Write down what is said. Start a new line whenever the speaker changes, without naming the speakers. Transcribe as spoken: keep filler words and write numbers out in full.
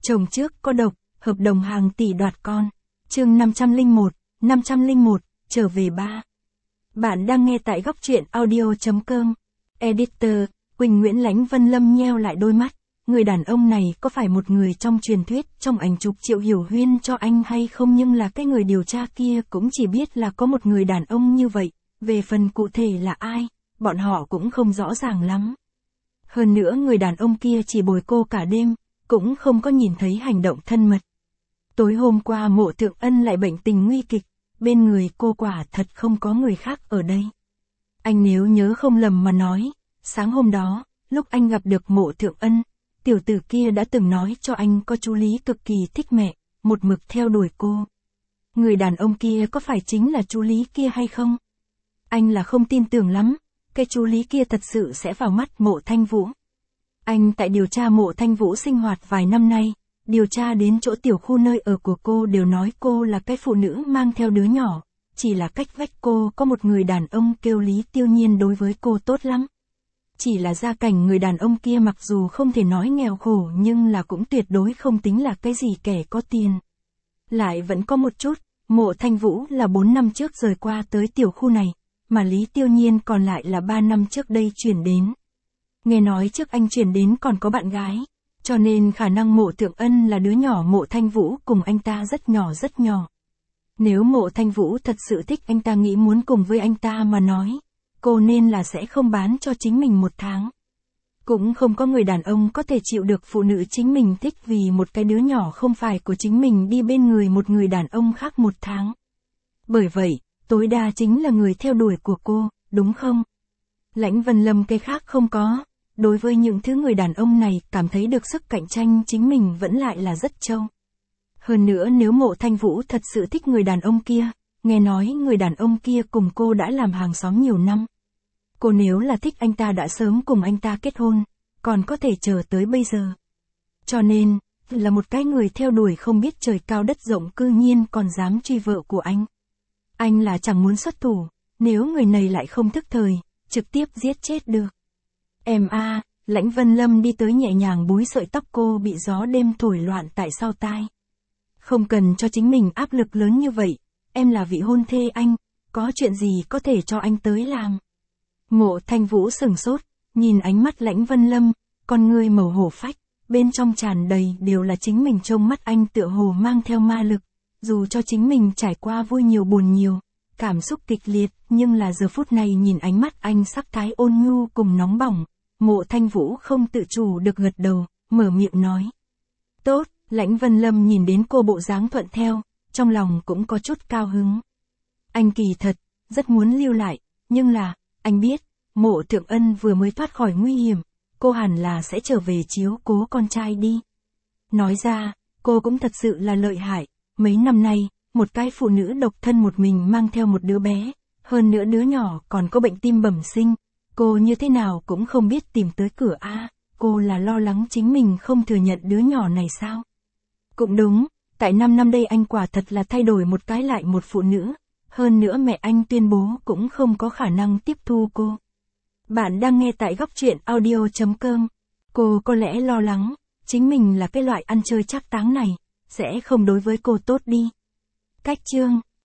Chồng trước có độc, hợp đồng hàng tỷ đoạt con. Chương năm trăm lẻ một, năm trăm lẻ một, trở về ba. Bạn đang nghe tại góc truyện audio chấm com. Editor, Quỳnh Nguyễn. Lãnh Vân Lâm nheo lại đôi mắt. Người đàn ông này có phải một người trong truyền thuyết trong ảnh chụp Triệu Hiểu Huyên cho anh hay không, nhưng là cái người điều tra kia cũng chỉ biết là có một người đàn ông như vậy. Về phần cụ thể là ai, bọn họ cũng không rõ ràng lắm. Hơn nữa người đàn ông kia chỉ bồi cô cả đêm, cũng không có nhìn thấy hành động thân mật. Tối hôm qua Mộ Thượng Ân lại bệnh tình nguy kịch, bên người cô quả thật không có người khác ở đây. Anh nếu nhớ không lầm mà nói, sáng hôm đó, lúc anh gặp được Mộ Thượng Ân, tiểu tử kia đã từng nói cho anh có chú Lý cực kỳ thích mẹ, một mực theo đuổi cô. Người đàn ông kia có phải chính là chú Lý kia hay không? Anh là không tin tưởng lắm, cái chú Lý kia thật sự sẽ vào mắt Mộ Thanh Vũ. Anh tại điều tra Mộ Thanh Vũ sinh hoạt vài năm nay, điều tra đến chỗ tiểu khu nơi ở của cô đều nói cô là cái phụ nữ mang theo đứa nhỏ, chỉ là cách vách cô có một người đàn ông kêu Lý Tiêu Nhiên đối với cô tốt lắm. Chỉ là gia cảnh người đàn ông kia mặc dù không thể nói nghèo khổ nhưng là cũng tuyệt đối không tính là cái gì kẻ có tiền. Lại vẫn có một chút, Mộ Thanh Vũ là bốn năm trước rời qua tới tiểu khu này, mà Lý Tiêu Nhiên còn lại là ba năm trước đây chuyển đến. Nghe nói trước anh chuyển đến còn có bạn gái, cho nên khả năng Mộ Thượng Ân là đứa nhỏ Mộ Thanh Vũ cùng anh ta rất nhỏ rất nhỏ. Nếu Mộ Thanh Vũ thật sự thích anh ta, nghĩ muốn cùng với anh ta mà nói, cô nên là sẽ không bán cho chính mình một tháng. Cũng không có người đàn ông có thể chịu được phụ nữ chính mình thích vì một cái đứa nhỏ không phải của chính mình đi bên người một người đàn ông khác một tháng. Bởi vậy, tối đa chính là người theo đuổi của cô, đúng không? Lãnh Vân Lâm cái khác không có. Đối với những thứ người đàn ông này cảm thấy được sức cạnh tranh chính mình vẫn lại là rất trâu. Hơn nữa nếu Mộ Thanh Vũ thật sự thích người đàn ông kia, nghe nói người đàn ông kia cùng cô đã làm hàng xóm nhiều năm. Cô nếu là thích anh ta đã sớm cùng anh ta kết hôn, còn có thể chờ tới bây giờ. Cho nên, là một cái người theo đuổi không biết trời cao đất rộng cư nhiên còn dám truy vợ của anh. Anh là chẳng muốn xuất thủ, nếu người này lại không thức thời, trực tiếp giết chết được. Em a, à, Lãnh Vân Lâm đi tới nhẹ nhàng búi sợi tóc cô bị gió đêm thổi loạn tại sau tai. Không cần cho chính mình áp lực lớn như vậy, em là vị hôn thê anh, có chuyện gì có thể cho anh tới làm. Mộ Thanh Vũ sừng sốt, nhìn ánh mắt Lãnh Vân Lâm, con ngươi màu hổ phách, bên trong tràn đầy đều là chính mình, trông mắt anh tựa hồ mang theo ma lực, dù cho chính mình trải qua vui nhiều buồn nhiều, cảm xúc kịch liệt, nhưng là giờ phút này nhìn ánh mắt anh sắc thái ôn nhu cùng nóng bỏng. Mộ Thanh Vũ không tự chủ được gật đầu, mở miệng nói. Tốt, Lãnh Vân Lâm nhìn đến cô bộ dáng thuận theo, trong lòng cũng có chút cao hứng. Anh kỳ thật, rất muốn lưu lại, nhưng là, anh biết, Mộ Thượng Ân vừa mới thoát khỏi nguy hiểm, cô hẳn là sẽ trở về chiếu cố con trai đi. Nói ra, cô cũng thật sự là lợi hại, mấy năm nay, một cái phụ nữ độc thân một mình mang theo một đứa bé, hơn nữa đứa nhỏ còn có bệnh tim bẩm sinh. Cô như thế nào cũng không biết tìm tới cửa a, à, cô là lo lắng chính mình không thừa nhận đứa nhỏ này sao? Cũng đúng, tại năm năm đây anh quả thật là thay đổi một cái lại một phụ nữ, hơn nữa mẹ anh tuyên bố cũng không có khả năng tiếp thu cô. Bạn đang nghe tại góc truyện audio chấm com. Cô có lẽ lo lắng, chính mình là cái loại ăn chơi trác táng này, sẽ không đối với cô tốt đi. Cách chương